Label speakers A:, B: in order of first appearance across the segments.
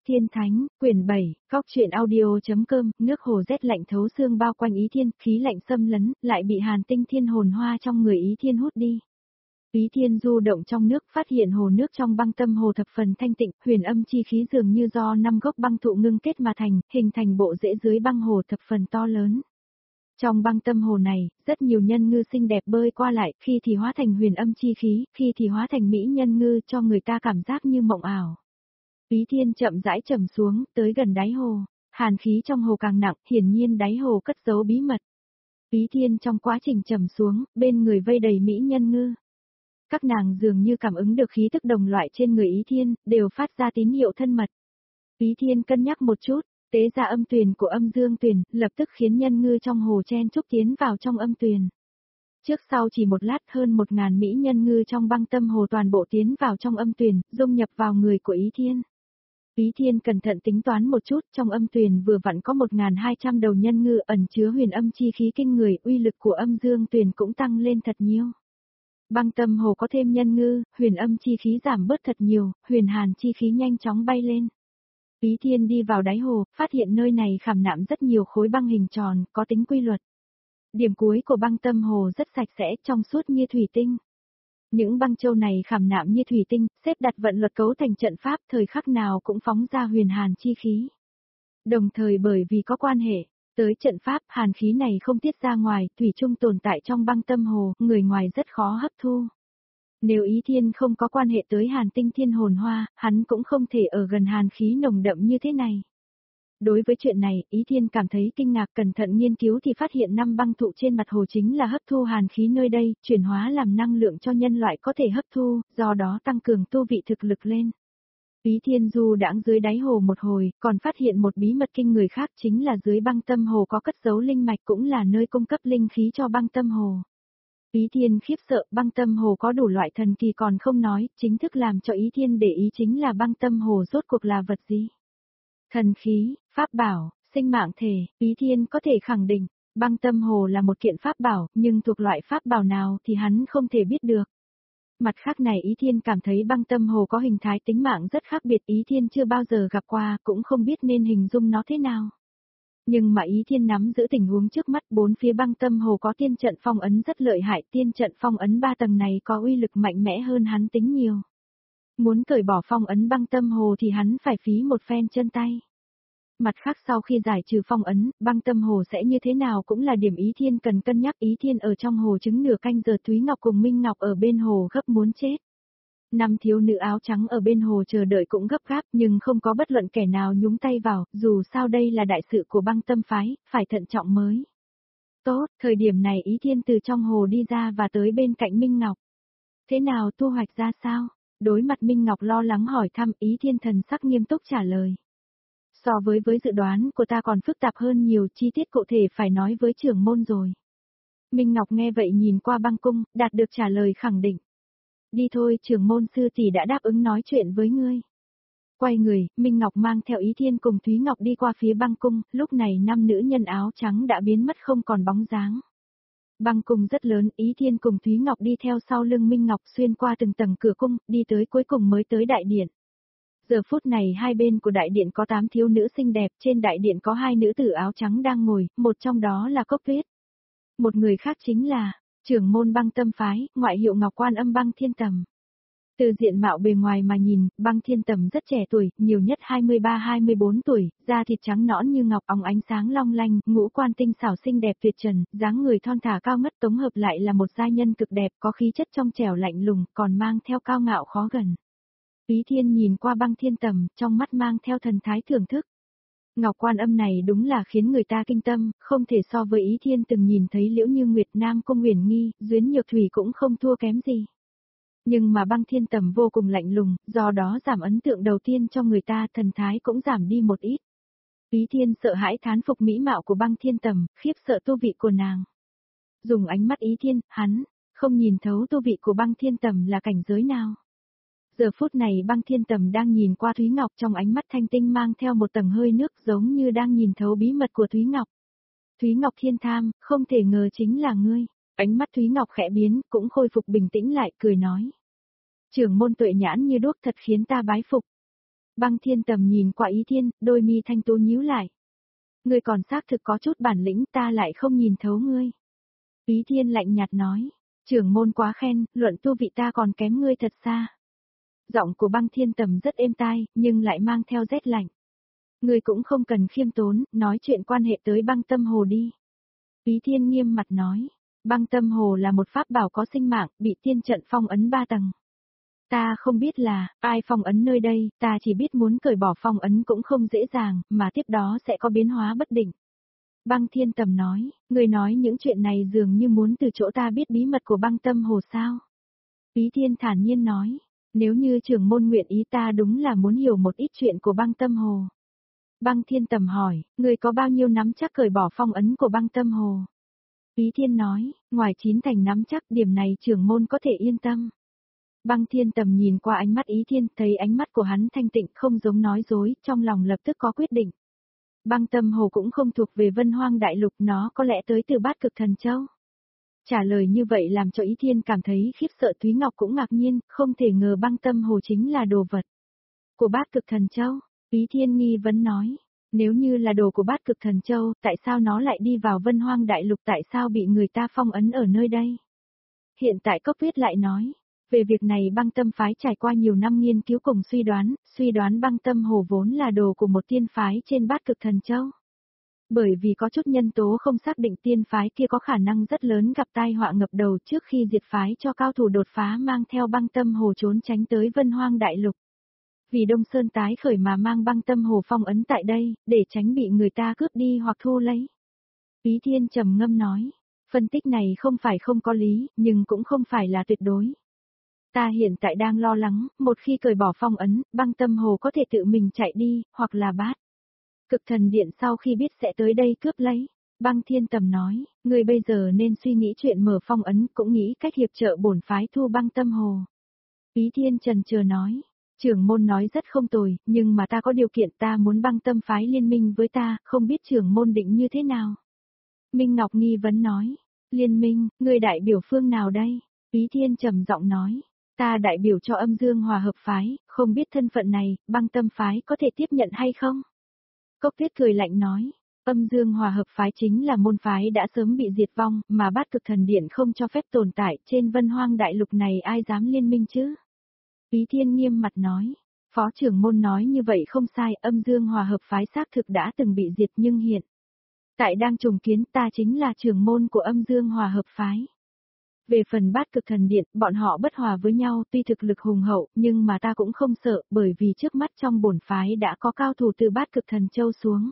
A: Tiên Thánh, quyển 7, Góc truyện audio.com, nước hồ rét lạnh thấu xương bao quanh Ý Thiên, khí lạnh xâm lấn, lại bị hàn tinh thiên hồn hoa trong người Ý Thiên hút đi. Ý Thiên du động trong nước, phát hiện hồ nước trong băng tâm hồ thập phần thanh tịnh, huyền âm chi khí dường như do 5 gốc băng thụ ngưng kết mà thành, hình thành bộ rễ dưới băng hồ thập phần to lớn. Trong băng tâm hồ này, rất nhiều nhân ngư xinh đẹp bơi qua lại, khi thì hóa thành huyền âm chi khí, khi thì hóa thành mỹ nhân ngư cho người ta cảm giác như mộng ảo. Ý Thiên chậm rãi trầm xuống, tới gần đáy hồ, hàn khí trong hồ càng nặng, hiển nhiên đáy hồ cất giấu bí mật. Ý Thiên trong quá trình trầm xuống, bên người vây đầy mỹ nhân ngư. Các nàng dường như cảm ứng được khí tức đồng loại trên người Ý Thiên, đều phát ra tín hiệu thân mật. Ý Thiên cân nhắc một chút, tế ra âm tuyền của âm dương tuyền, lập tức khiến nhân ngư trong hồ chen chúc tiến vào trong âm tuyền. Trước sau chỉ một lát hơn 1000 mỹ nhân ngư trong băng tâm hồ toàn bộ tiến vào trong âm tuyền, dung nhập vào người của Ý Thiên. Ý Thiên cẩn thận tính toán một chút, trong âm tuyền vừa vặn có 1200 đầu nhân ngư ẩn chứa huyền âm chi khí kinh người, uy lực của âm dương tuyền cũng tăng lên thật nhiều. Băng tâm hồ có thêm nhân ngư, huyền âm chi khí giảm bớt thật nhiều, huyền hàn chi khí nhanh chóng bay lên. Ý Thiên đi vào đáy hồ, phát hiện nơi này khảm nạm rất nhiều khối băng hình tròn, có tính quy luật. Điểm cuối của băng tâm hồ rất sạch sẽ, trong suốt như thủy tinh. Những băng châu này khảm nạm như thủy tinh, xếp đặt vận luật cấu thành trận pháp, thời khắc nào cũng phóng ra huyền hàn chi khí. Đồng thời bởi vì có quan hệ tới trận pháp, hàn khí này không tiết ra ngoài, thủy chung tồn tại trong băng tâm hồ, người ngoài rất khó hấp thu. Nếu Ý Thiên không có quan hệ tới hàn tinh thiên hồn hoa, hắn cũng không thể ở gần hàn khí nồng đậm như thế này. Đối với chuyện này, Ý Thiên cảm thấy kinh ngạc, cẩn thận nghiên cứu thì phát hiện 5 băng thụ trên mặt hồ chính là hấp thu hàn khí nơi đây, chuyển hóa làm năng lượng cho nhân loại có thể hấp thu, do đó tăng cường tu vị thực lực lên. Ý Thiên du đãng dưới đáy hồ một hồi, còn phát hiện một bí mật kinh người khác, chính là dưới băng tâm hồ có cất giấu linh mạch, cũng là nơi cung cấp linh khí cho băng tâm hồ. Ý Thiên khiếp sợ, băng tâm hồ có đủ loại thần kỳ còn không nói, chính thức làm cho Ý Thiên để ý chính là băng tâm hồ rốt cuộc là vật gì. Thần khí, pháp bảo, sinh mạng thể, Ý Thiên có thể khẳng định, băng tâm hồ là một kiện pháp bảo, nhưng thuộc loại pháp bảo nào thì hắn không thể biết được. Mặt khác này Ý Thiên cảm thấy băng tâm hồ có hình thái tính mạng rất khác biệt, Ý Thiên chưa bao giờ gặp qua, cũng không biết nên hình dung nó thế nào. Nhưng mà Ý Thiên nắm giữ tình huống trước mắt, 4 phía băng tâm hồ có tiên trận phong ấn rất lợi hại, tiên trận phong ấn 3 tầng này có uy lực mạnh mẽ hơn hắn tính nhiều. Muốn cởi bỏ phong ấn băng tâm hồ thì hắn phải phí một phen chân tay. Mặt khác sau khi giải trừ phong ấn, băng tâm hồ sẽ như thế nào cũng là điểm Ý Thiên cần cân nhắc. Ý Thiên ở trong hồ chứng nửa canh giờ, Thúy Ngọc cùng Minh Ngọc ở bên hồ gấp muốn chết. 5 thiếu nữ áo trắng ở bên hồ chờ đợi cũng gấp gáp, nhưng không có bất luận kẻ nào nhúng tay vào, dù sao đây là đại sự của băng tâm phái, phải thận trọng mới. Tốt, thời điểm này Ý Thiên từ trong hồ đi ra và tới bên cạnh Minh Ngọc. Thế nào, thu hoạch ra sao? Đối mặt Minh Ngọc lo lắng hỏi thăm, Ý Thiên thần sắc nghiêm túc trả lời. So với dự đoán của ta còn phức tạp hơn nhiều, chi tiết cụ thể phải nói với trưởng môn rồi. Minh Ngọc nghe vậy nhìn qua băng cung, đạt được trả lời khẳng định. Đi thôi, trưởng môn sư tỷ đã đáp ứng nói chuyện với ngươi. Quay người, Minh Ngọc mang theo Ý Thiên cùng Thúy Ngọc đi qua phía băng cung, lúc này 5 nữ nhân áo trắng đã biến mất không còn bóng dáng. Băng cung rất lớn, Ý Thiên cùng Thúy Ngọc đi theo sau lưng Minh Ngọc xuyên qua từng tầng cửa cung, đi tới cuối cùng mới tới đại điện. Giờ phút này hai bên của đại điện có 8 thiếu nữ xinh đẹp, trên đại điện có 2 nữ tử áo trắng đang ngồi, một trong đó là Cốc Tuyết. Một người khác chính là trưởng môn băng tâm phái, ngoại hiệu Ngọc Quan Âm Băng Thiên Tầm. Từ diện mạo bề ngoài mà nhìn, Băng Thiên Tầm rất trẻ tuổi, nhiều nhất 23-24 tuổi, da thịt trắng nõn như ngọc, óng ánh sáng long lanh, ngũ quan tinh xảo xinh đẹp tuyệt trần, dáng người thon thả cao ngất, tổng hợp lại là một giai nhân cực đẹp, có khí chất trong trẻo lạnh lùng, còn mang theo cao ngạo khó gần. Ý Thiên nhìn qua Băng Thiên Tầm, trong mắt mang theo thần thái thưởng thức. Ngọc Quan Âm này đúng là khiến người ta kinh tâm, không thể so với Ý Thiên từng nhìn thấy Liễu Như Nguyệt, Nam Cung Huyền Nghi, Duyến Nhược Thủy cũng không thua kém gì. Nhưng mà Băng Thiên Tầm vô cùng lạnh lùng, do đó giảm ấn tượng đầu tiên cho người ta, thần thái cũng giảm đi một ít. Ý Thiên sợ hãi thán phục mỹ mạo của Băng Thiên Tầm, khiếp sợ tu vị của nàng. Dùng ánh mắt Ý Thiên, hắn không nhìn thấu tu vị của Băng Thiên Tầm là cảnh giới nào. Giờ phút này Băng Thiên Tầm đang nhìn qua Thúy Ngọc, trong ánh mắt thanh tinh mang theo một tầng hơi nước, giống như đang nhìn thấu bí mật của Thúy Ngọc. Thúy Ngọc thiên tham, không thể ngờ chính là ngươi. Ánh mắt Thúy Ngọc khẽ biến, cũng khôi phục bình tĩnh lại, cười nói. Trưởng môn tuệ nhãn như đuốc thật khiến ta bái phục. Băng Thiên Tầm nhìn qua Ý Thiên, đôi mi thanh tú nhíu lại. Ngươi còn xác thực có chút bản lĩnh, ta lại không nhìn thấu ngươi. Ý Thiên lạnh nhạt nói, trưởng môn quá khen, luận tu vị ta còn kém ngươi thật xa. Giọng của Băng Thiên Tầm rất êm tai, nhưng lại mang theo rét lạnh. Ngươi cũng không cần khiêm tốn, nói chuyện quan hệ tới Băng Tâm Hồ đi. Ý Thiên nghiêm mặt nói, Băng Tâm Hồ là một pháp bảo có sinh mạng, bị tiên trận phong ấn 3 tầng. Ta không biết là, ai phong ấn nơi đây, ta chỉ biết muốn cởi bỏ phong ấn cũng không dễ dàng, mà tiếp đó sẽ có biến hóa bất định. Băng Thiên Tầm nói, người nói những chuyện này dường như muốn từ chỗ ta biết bí mật của Băng Tâm Hồ sao. Ý Thiên thản nhiên nói, nếu như trưởng môn nguyện ý ta đúng là muốn hiểu một ít chuyện của Băng Tâm Hồ. Băng Thiên Tầm hỏi, người có bao nhiêu nắm chắc cởi bỏ phong ấn của Băng Tâm Hồ? Ý Thiên nói, ngoài 9 thành nắm chắc, điểm này trưởng môn có thể yên tâm. Băng Thiên Tầm nhìn qua ánh mắt Ý Thiên, thấy ánh mắt của hắn thanh tịnh không giống nói dối, trong lòng lập tức có quyết định. Băng Tâm Hồ cũng không thuộc về Vân Hoang Đại Lục, nó có lẽ tới từ Bát Cực Thần Châu. Trả lời như vậy làm cho Ý Thiên cảm thấy khiếp sợ. Thúy Ngọc cũng ngạc nhiên, không thể ngờ Băng Tâm Hồ chính là đồ vật của Bát Cực Thần Châu. Ý Thiên nghi vấn nói, nếu như là đồ của Bát Cực Thần Châu, tại sao nó lại đi vào Vân Hoang Đại Lục, tại sao bị người ta phong ấn ở nơi đây? Hiện tại Cốc Tuyết lại nói, về việc này Băng Tâm phái trải qua nhiều năm nghiên cứu cùng suy đoán Băng Tâm Hồ vốn là đồ của một tiên phái trên Bát Cực Thần Châu. Bởi vì có chút nhân tố không xác định, tiên phái kia có khả năng rất lớn gặp tai họa ngập đầu trước khi diệt phái cho cao thủ đột phá mang theo Băng Tâm Hồ trốn tránh tới Vân Hoang Đại Lục. Vì Đông Sơn tái khởi mà mang Băng Tâm Hồ phong ấn tại đây, để tránh bị người ta cướp đi hoặc thu lấy. Ý Thiên trầm ngâm nói, phân tích này không phải không có lý, nhưng cũng không phải là tuyệt đối. Ta hiện tại đang lo lắng, một khi cởi bỏ phong ấn, Băng Tâm Hồ có thể tự mình chạy đi, hoặc là Bát Cực Thần Điện sau khi biết sẽ tới đây cướp lấy. Băng Thiên Tầm nói, người bây giờ nên suy nghĩ chuyện mở phong ấn, cũng nghĩ cách hiệp trợ bổn phái thu Băng Tâm Hồ. Ý Thiên trần chờ nói, trưởng môn nói rất không tồi, nhưng mà ta có điều kiện, ta muốn Băng Tâm phái liên minh với ta, không biết trưởng môn định như thế nào. Minh Ngọc nghi vấn nói, liên minh, người đại biểu phương nào đây? Ý Thiên trầm giọng nói, ta đại biểu cho Âm Dương Hòa Hợp phái, không biết thân phận này, Băng Tâm phái có thể tiếp nhận hay không? Cốc Tuyết cười lạnh nói, Âm Dương Hòa Hợp phái chính là môn phái đã sớm bị diệt vong, mà Bát Cực Thần Điện không cho phép tồn tại, trên Vân Hoang Đại Lục này ai dám liên minh chứ? Ý Thiên nghiêm mặt nói, phó trưởng môn nói như vậy không sai, Âm Dương Hòa Hợp phái xác thực đã từng bị diệt nhưng hiện tại đang trùng kiến, ta chính là trưởng môn của Âm Dương Hòa Hợp phái. Về phần Bát Cực Thần Điện, bọn họ bất hòa với nhau, tuy thực lực hùng hậu, nhưng mà ta cũng không sợ, bởi vì trước mắt trong bổn phái đã có cao thủ từ Bát Cực Thần Châu xuống.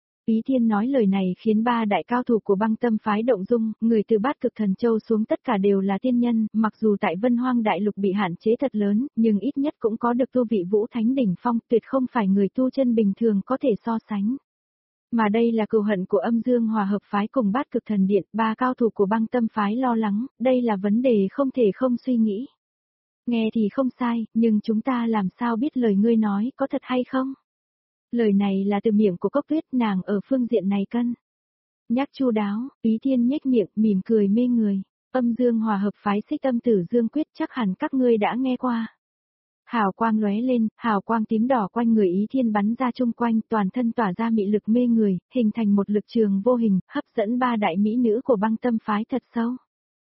A: Ý Thiên nói lời này khiến 3 đại cao thủ của Băng Tâm phái động dung, người từ Bát Cực Thần Châu xuống tất cả đều là tiên nhân, mặc dù tại Vân Hoang Đại Lục bị hạn chế thật lớn, nhưng ít nhất cũng có được tu vị Vũ Thánh đỉnh phong, tuyệt không phải người tu chân bình thường có thể so sánh. Mà đây là cừu hận của Âm Dương Hòa Hợp phái cùng Bát Cực Thần Điện, 3 cao thủ của Băng Tâm phái lo lắng, đây là vấn đề không thể không suy nghĩ. Nghe thì không sai, nhưng chúng ta làm sao biết lời ngươi nói có thật hay không? Lời này là từ miệng của Cốc Tuyết, nàng ở phương diện này cân nhắc chu đáo. Ý Thiên nhếch miệng, mỉm cười mê người. Âm Dương Hòa Hợp phái Xích Âm Tử Dương Quyết chắc hẳn các ngươi đã nghe qua. Hào quang lóe lên, hào quang tím đỏ quanh người Ý Thiên bắn ra chung quanh, toàn thân tỏa ra mị lực mê người, hình thành một lực trường vô hình, hấp dẫn 3 đại mỹ nữ của Băng Tâm phái thật sâu.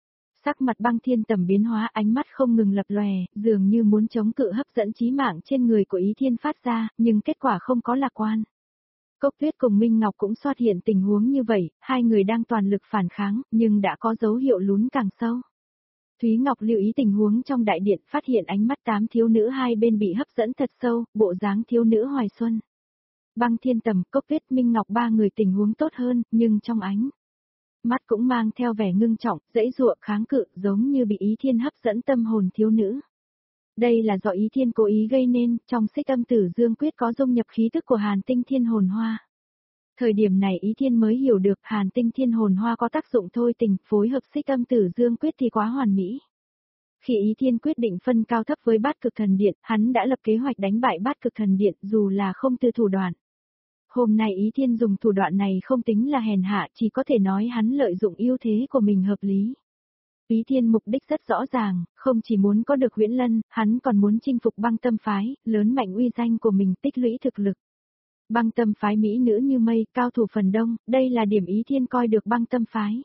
A: Sắc mặt Băng Thiên Tầm biến hóa, ánh mắt không ngừng lập lòe, dường như muốn chống cự hấp dẫn chí mạng trên người của Ý Thiên phát ra, nhưng kết quả không có lạc quan. Cốc Tuyết cùng Minh Ngọc cũng xuất hiện tình huống như vậy, hai người đang toàn lực phản kháng, nhưng đã có dấu hiệu lún càng sâu. Thúy Ngọc lưu ý tình huống trong đại điện, phát hiện ánh mắt 8 thiếu nữ hai bên bị hấp dẫn thật sâu, bộ dáng thiếu nữ hoài xuân. Băng Thiên Tầm, Cốc Tuyết, Minh Ngọc 3 người tình huống tốt hơn, nhưng trong ánh mắt cũng mang theo vẻ ngưng trọng, dãy dụa kháng cự, giống như bị Ý Thiên hấp dẫn tâm hồn thiếu nữ. Đây là do Ý Thiên cố ý gây nên, trong Xích Âm Tử Dương Quyết có dung nhập khí tức của Hàn Tinh Thiên Hồn Hoa. Thời điểm này Ý Thiên mới hiểu được Hàn Tinh Thiên Hồn Hoa có tác dụng thôi tình, phối hợp Xích Âm Tử Dương Quyết thì quá hoàn mỹ. Khi Ý Thiên quyết định phân cao thấp với Bát Cực Thần Điện, hắn đã lập kế hoạch đánh bại Bát Cực Thần Điện dù là không từ thủ đoạn. Hôm nay Ý Thiên dùng thủ đoạn này không tính là hèn hạ, chỉ có thể nói hắn lợi dụng ưu thế của mình hợp lý. Ý Thiên mục đích rất rõ ràng, không chỉ muốn có được Huyễn Lân, hắn còn muốn chinh phục Băng Tâm phái, lớn mạnh uy danh của mình, tích lũy thực lực. Băng Tâm phái mỹ nữ như mây, cao thủ phần đông, đây là điểm Ý Thiên coi được Băng Tâm phái.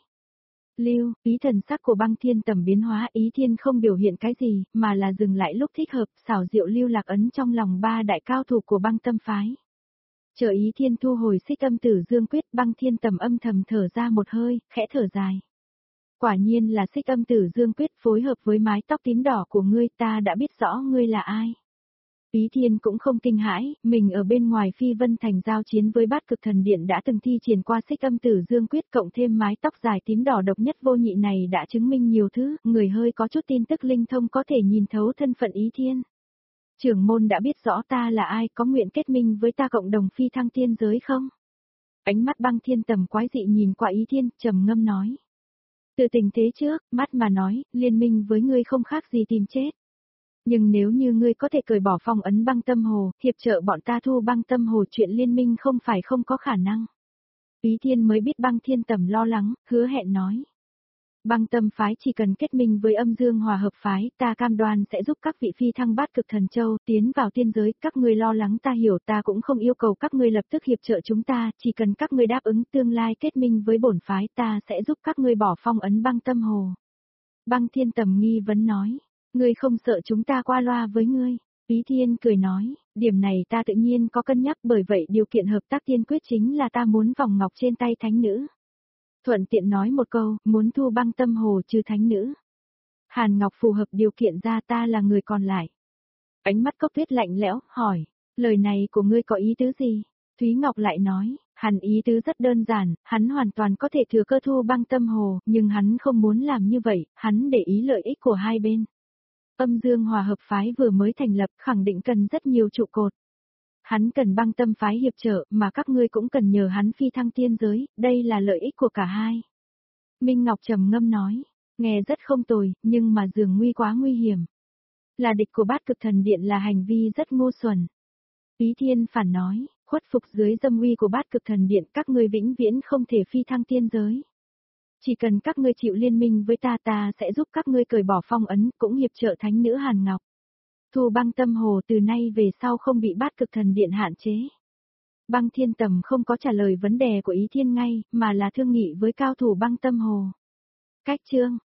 A: Lưu, ý thần sắc của Băng Thiên Tầm biến hóa, Ý Thiên không biểu hiện cái gì, mà là dừng lại lúc thích hợp, xảo diệu lưu lạc ấn trong lòng ba đại cao thủ của Băng Tâm phái. Chờ Ý Thiên thu hồi Xích Âm Tử Dương quyết, Băng Thiên Tầm âm thầm thở ra một hơi, khẽ thở dài. Quả nhiên là Xích Âm Tử Dương quyết phối hợp với mái tóc tím đỏ của ngươi, ta đã biết rõ ngươi là ai. Ý Thiên cũng không kinh hãi, mình ở bên ngoài Phi Vân Thành giao chiến với Bát Cực Thần Điện đã từng thi triển qua Xích Âm Tử Dương quyết, cộng thêm mái tóc dài tím đỏ độc nhất vô nhị này đã chứng minh nhiều thứ, người hơi có chút tin tức linh thông có thể nhìn thấu thân phận Ý Thiên. Trưởng môn đã biết rõ ta là ai, có nguyện kết minh với ta cộng đồng phi thăng tiên giới không? Ánh mắt Băng Thiên Tầm quái dị nhìn qua Ý Thiên, trầm ngâm nói. Từ tình thế trước, mắt mà nói, liên minh với ngươi không khác gì tìm chết. Nhưng nếu như ngươi có thể cởi bỏ phong ấn Băng Tâm Hồ, hiệp trợ bọn ta thu Băng Tâm Hồ, chuyện liên minh không phải không có khả năng. Ý Thiên mới biết Băng Thiên Tầm lo lắng, hứa hẹn nói. Băng Tâm phái chỉ cần kết minh với Âm Dương Hòa Hợp phái, ta cam đoan sẽ giúp các vị phi thăng Bát Cực Thần Châu tiến vào tiên giới, các ngươi lo lắng ta hiểu, ta cũng không yêu cầu các ngươi lập tức hiệp trợ chúng ta, chỉ cần các ngươi đáp ứng tương lai kết minh với bổn phái, ta sẽ giúp các ngươi bỏ phong ấn Băng Tâm Hồ. Băng Thiên Tầm nghi vấn nói, ngươi không sợ chúng ta qua loa với ngươi? Ý Thiên cười nói, điểm này ta tự nhiên có cân nhắc, bởi vậy điều kiện hợp tác tiên quyết chính là ta muốn vòng ngọc trên tay thánh nữ. Thuận tiện nói một câu, muốn thu Băng Tâm Hồ trừ thánh nữ. Hàn Ngọc phù hợp điều kiện ra, ta là người còn lại. Ánh mắt Cốc Tuyết lạnh lẽo, hỏi, lời này của ngươi có ý tứ gì? Thúy Ngọc lại nói, hắn ý tứ rất đơn giản, hắn hoàn toàn có thể thừa cơ thu Băng Tâm Hồ, nhưng hắn không muốn làm như vậy, hắn để ý lợi ích của hai bên. Âm Dương Hòa Hợp phái vừa mới thành lập, khẳng định cần rất nhiều trụ cột. Hắn cần Băng Tâm phái hiệp trợ, mà các ngươi cũng cần nhờ hắn phi thăng tiên giới, đây là lợi ích của cả hai. Minh Ngọc trầm ngâm nói, nghe rất không tồi, nhưng mà dường nguy quá nguy hiểm. Là địch của Bát Cực Thần Điện là hành vi rất ngu xuẩn. Ý Thiên phản nói, khuất phục dưới dâm uy của Bát Cực Thần Điện, các ngươi vĩnh viễn không thể phi thăng tiên giới. Chỉ cần các ngươi chịu liên minh với ta, ta sẽ giúp các ngươi cởi bỏ phong ấn, cũng hiệp trợ thánh nữ Hàn Ngọc. Thu Băng Tâm Hồ từ nay về sau không bị Bát Cực Thần Điện hạn chế. Băng Thiên Tầm không có trả lời vấn đề của Ý Thiên ngay, mà là thương nghị với cao thủ Băng Tâm Hồ. Cách chương